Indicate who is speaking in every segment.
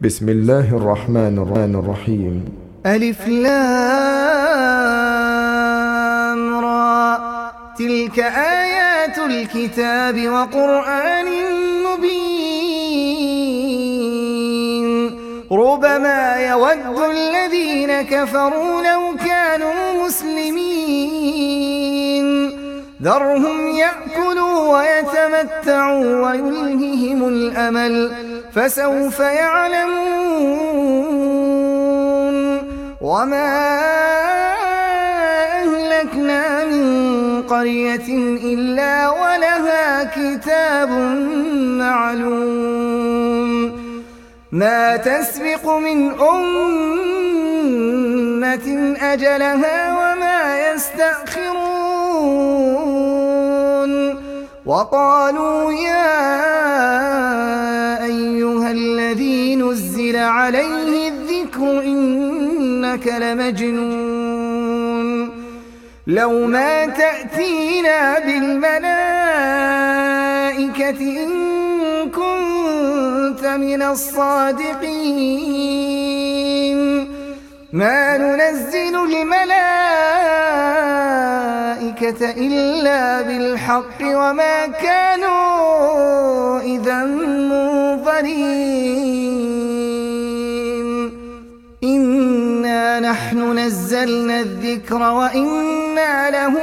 Speaker 1: بسم الله الرحمن الرحيم.
Speaker 2: ألف لام را، تلك آيات الكتاب وقرآن مبين. ربما يود الذين كفروا لو كانوا مسلمين، ذرهم يأكلوا ويتمتعوا ويلههم الأمل، فسوف يعلمون. وما أهلكنا من قرية إلا ولها كتاب معلوم، ما تسبق من أمة أجلها وما يستأخرون. وقالوا يا أيها الذي نزل عليه الذكر إنك لمجنون، لو ما تأتينا بالملائكة إن كنت من الصادقين. ما ننزل الملائكة إلا بالحق وما كانوا إذا منظرين. إنا نحن نزلنا الذكر وإنا له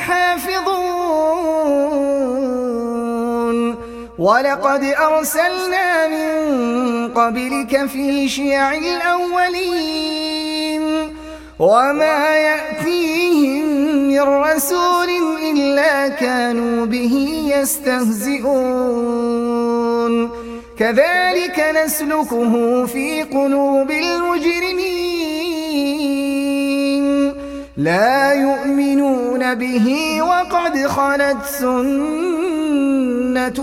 Speaker 2: لحافظون. ولقد أرسلنا من قبلك في شيع الأولين، وما يأتيهم من رسول إلا كانوا به يستهزئون. كذلك نسلكه في قلوب المجرمين، لا يؤمنون به وقد خلت سنة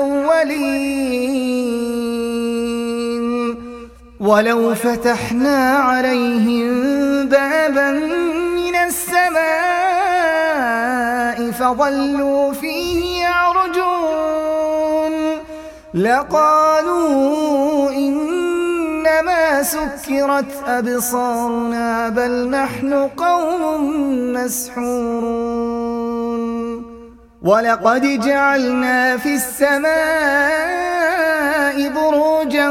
Speaker 2: الأولين. ولو فتحنا عليهم بابا من السماء فظلوا فيه يعرجون لقالوا إنما سكرت أبصارنا بل نحن قوم مسحورون. ولقد جعلنا في السماء بروجا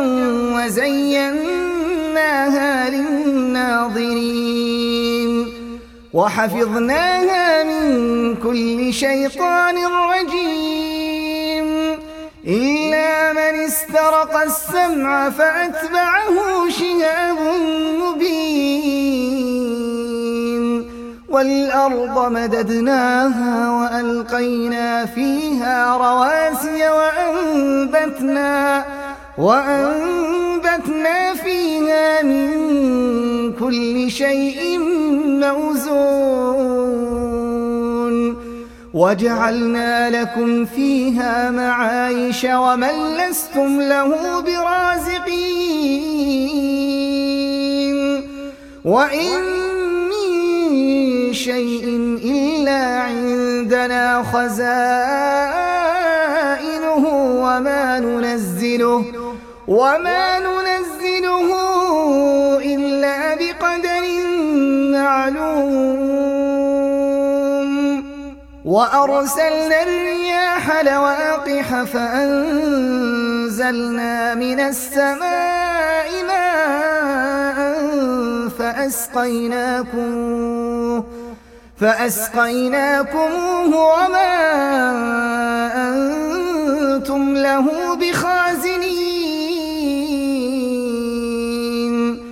Speaker 2: وزيناها للناظرين، وحفظناها من كل شيطان رجيم، إلا من استرق السمع فأتبعه شهاب مبين. والأرض مددناها وألقينا فيها رواسي وأنبتنا فيها من كل شيء موزون. وجعلنا لكم فيها معايش ومن لستم له برازقين. وإن من شيء إلا عندنا خزائنه وما ننزله إلا بقدر معلوم. وأرسلنا الرياح لواقح فأنزلنا من السماء ماء فأسقيناكموه وما أنتم له بخازنين.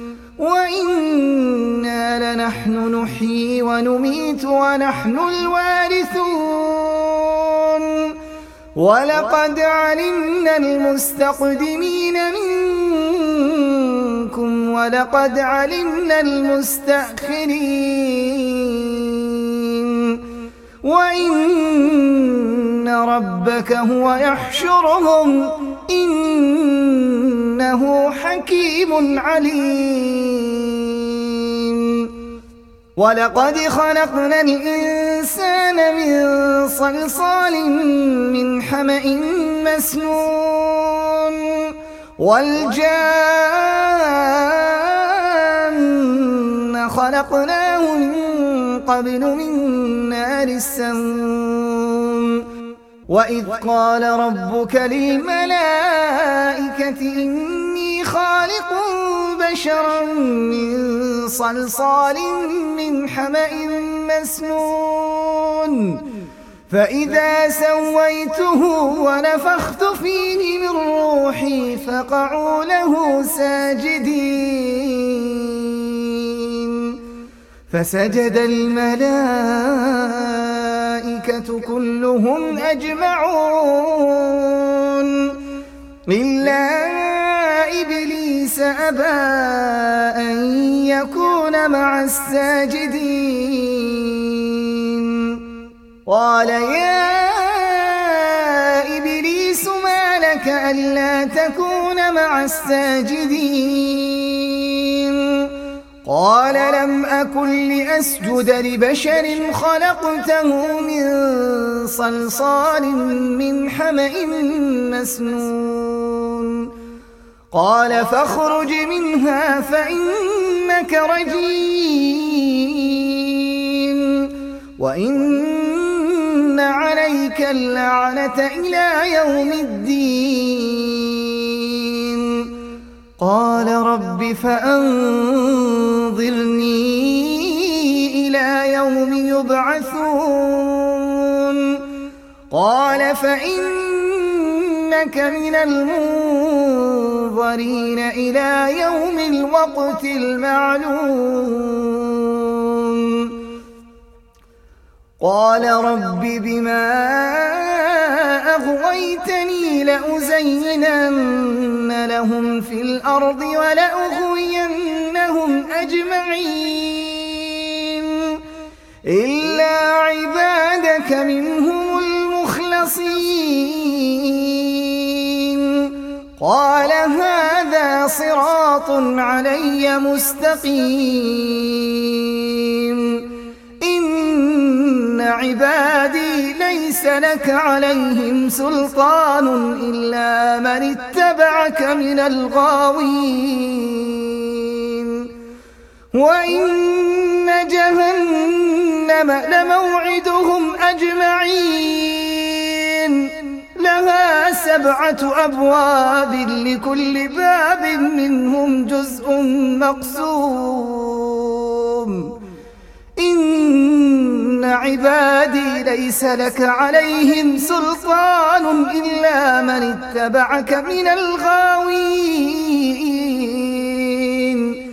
Speaker 2: وإنا لنحن نحيي ونميت ونحن الوارثون. ولقد علمنا المستقدمين منكم ولقد علمنا المستأخرين. وإن ربك هو يحشرهم إنه حكيم عليم. ولقد خلقنا الإنسان من صلصال من حمأ مسنون والجان خلقناه من قبل من نار السموم وإذ قال ربك للملائكة إني خالق بشرا من صلصال من حمأ مسنون فإذا سويته ونفخت فيه من روحي فقعوا له ساجدين فسجد الملائكة كلهم أجمعون إلا إبليس أبى أن يكون مع الساجدين قال يا إبليس ما لك ألا تكون مع الساجدين قال لم أكن لأسجد لبشر خلقته من صلصال من حمأ مسنون قال فاخرج منها فإنك رجيم وإن عليك اللعنة إلى يوم الدين قال رب فأنظرني إلى يوم يبعثون قال فإنك من المنظرين إلى يوم الوقت المعلوم قال رب بما أغويتني لأزينن لهم في الأرض ولأغوينهم أجمعين إلا عبادك منهم المخلصين قال هذا صراط علي مستقيم إن عبادي ليس لك عليهم سلطان إلا من اتبعك من الغاوين وإن جهنم لموعدهم أجمعين لها 7 أبواب لكل باب منهم جزء مقسوم إن عبادي ليس لك عليهم سلطان إلا من اتبعك من الغاوين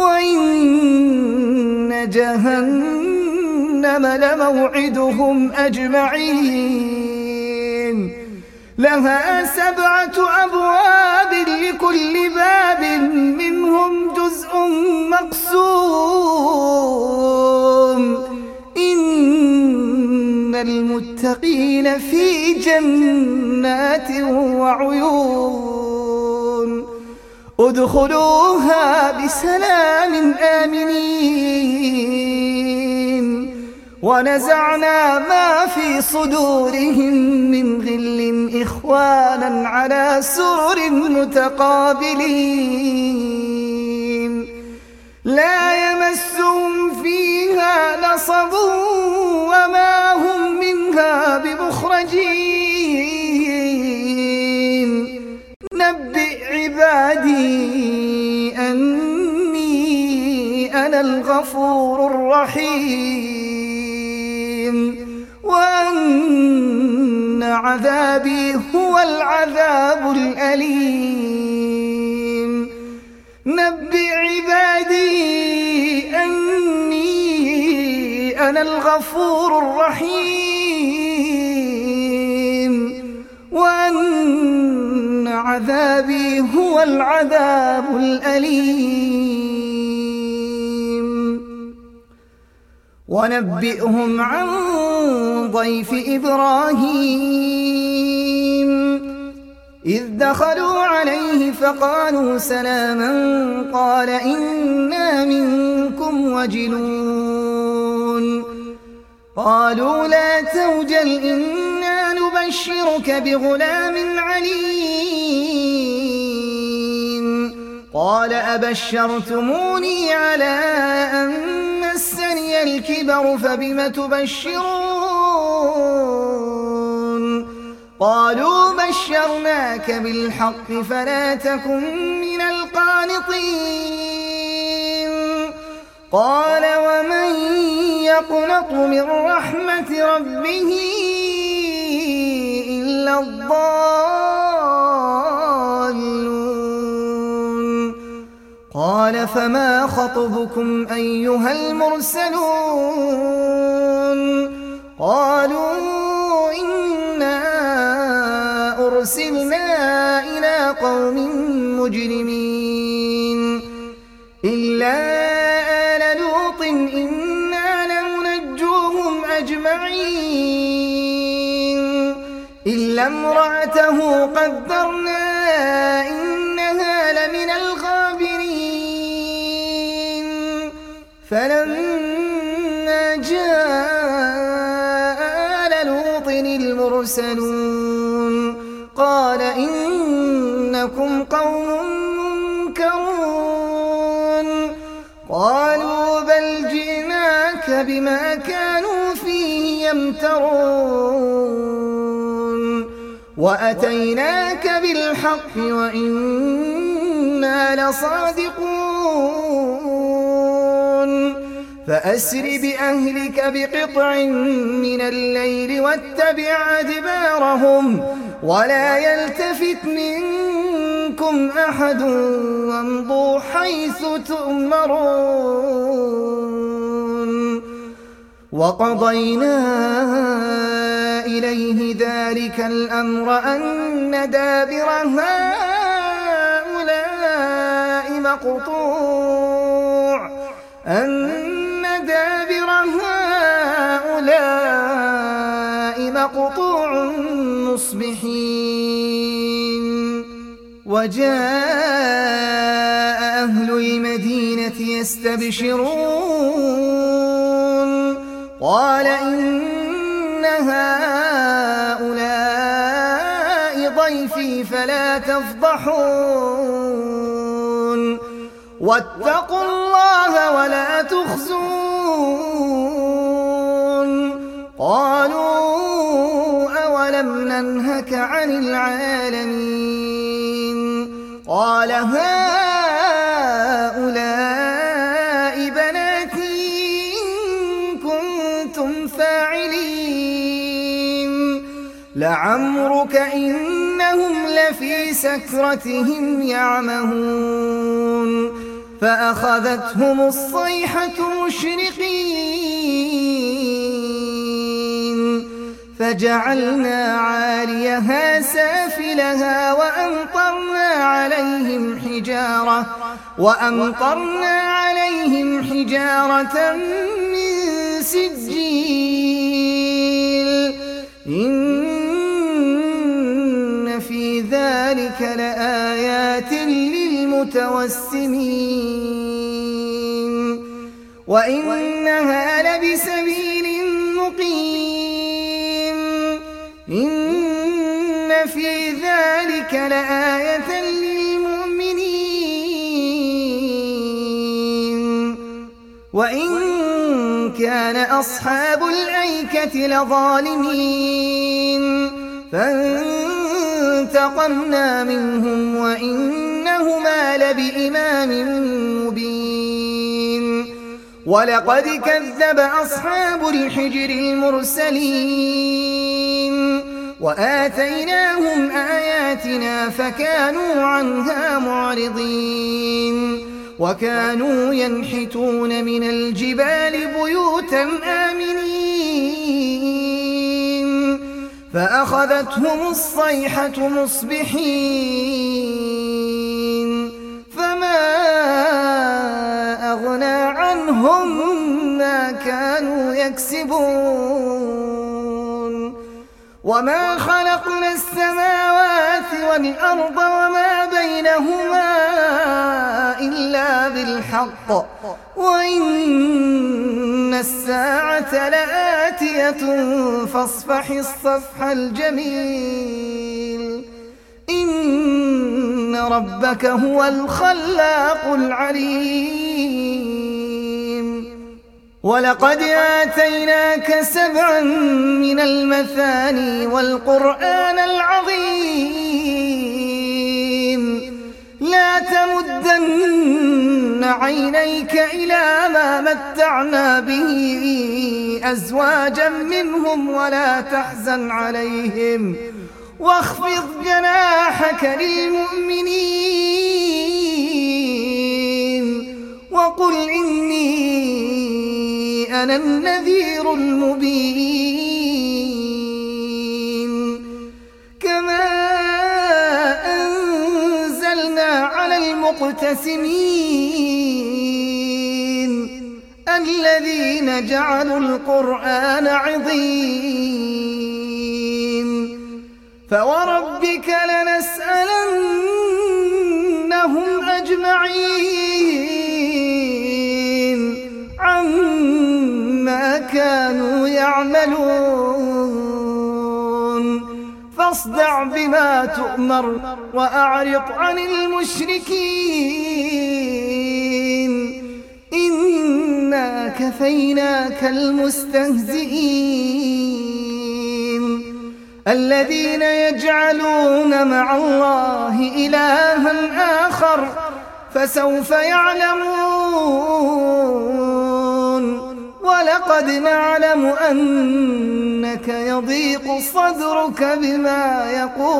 Speaker 2: وإن جهنم لموعدهم أجمعين لها 7 أبواب لكل باب منهم جزء مقسوم إن المتقين في جنات وعيون ادخلوها بسلام آمنين ونزعنا ما في صدورهم من غل إخوانا على سرر متقابلين لا يمسهم فيها نصب وما هم منها بمخرجين نبئ عبادي أني أنا الغفور الرحيم وأن عذابي هو العذاب الأليم نبئ عبادي أني أنا الغفور الرحيم وأن عذابي هو العذاب الأليم ونبئهم عن ضيف إبراهيم إذ دخلوا عليه فقالوا سلاما قال إنا منكم وجلون قالوا لا توجل إنا نبشرك بغلام عليم قال أبشرتموني على أن مسني الكبر فبم تبشرون قالوا بشرناك بالحق فلا تكن من القانطين قال ومن يقنط من رحمة ربه إلا الضالون قال فما خطبكم أيها المرسلون قالوا إنا أرسلنا إلى قوم مجرمين إلا آل لوط إنا لمنجوهم أجمعين إلا امرأته قدرنا إنها لمن الغابرين فلما جاء آل لوط المرسلون قال إنكم قوم منكرون قالوا بل جئناك بما كانوا فيه يمترون وأتيناك بالحق وإنا لصادقون فأسر بأهلك بقطع من الليل واتبع أدبارهم ولا يلتفت منكم أحد وامضوا حيث تؤمرون وقضينا إليه ذلك الأمر أن دابر هؤلاء مقطوع مصبحين وجاء أهل المدينة يستبشرون قال إن هؤلاء ضيفي فلا تفضحون واتقوا الله ولا تخزون قالوا أولم ننهك عن العالمين قال هؤلاء بناتي إن كنتم فاعلين لعمرك إنهم لفي سكرتهم يعمهون فأخذتهم الصيحة مشرقين فجعلنا عاليها سافلها وأمطرنا عليهم حجارة من سجيل إن في ذلك لآيات للمتوسمين وإنها لبسبيل مقيم إن في ذلك لآية للمؤمنين وإن كان أصحاب الأيكة لظالمين فانتقمنا منهم وإنهما لبإمام مبين ولقد كذب أصحاب الحجر المرسلين وآتيناهم آياتنا فكانوا عنها معرضين وكانوا ينحتون من الجبال بيوتا آمنين فأخذتهم الصيحة مصبحين فما أغنى عنهم ما كانوا يكسبون وما خلقنا السماوات والأرض وما بينهما إلا بالحق وإن الساعة لآتية فاصفح الصفح الجميل إن ربك هو الخلاق العليم. ولقد آتيناك 7 من المثاني والقرآن العظيم. لا تمدن عينيك إلى ما متعنا به أزواجا منهم ولا تحزن عليهم واخفض جناحك للمؤمنين وقل إني أنا النذير المبين. كما أنزلنا على المقتسمين الذين جعلوا القرآن عضين. فوربك لنسألنهم أجمعين عما كانوا يعملون. فاصدع بما تؤمر وأعرض عن المشركين إنا كفيناك المستهزئين الذين يجعلون مع الله إلها آخر فسوف يعلمون. ولقد نعلم أنك يضيق صدرك بما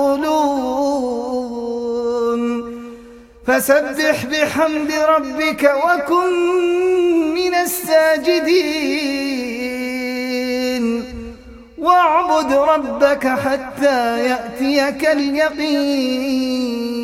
Speaker 2: يقولون فسبح بحمد ربك وكن من الساجدين واعبد ربك حتى يأتيك اليقين.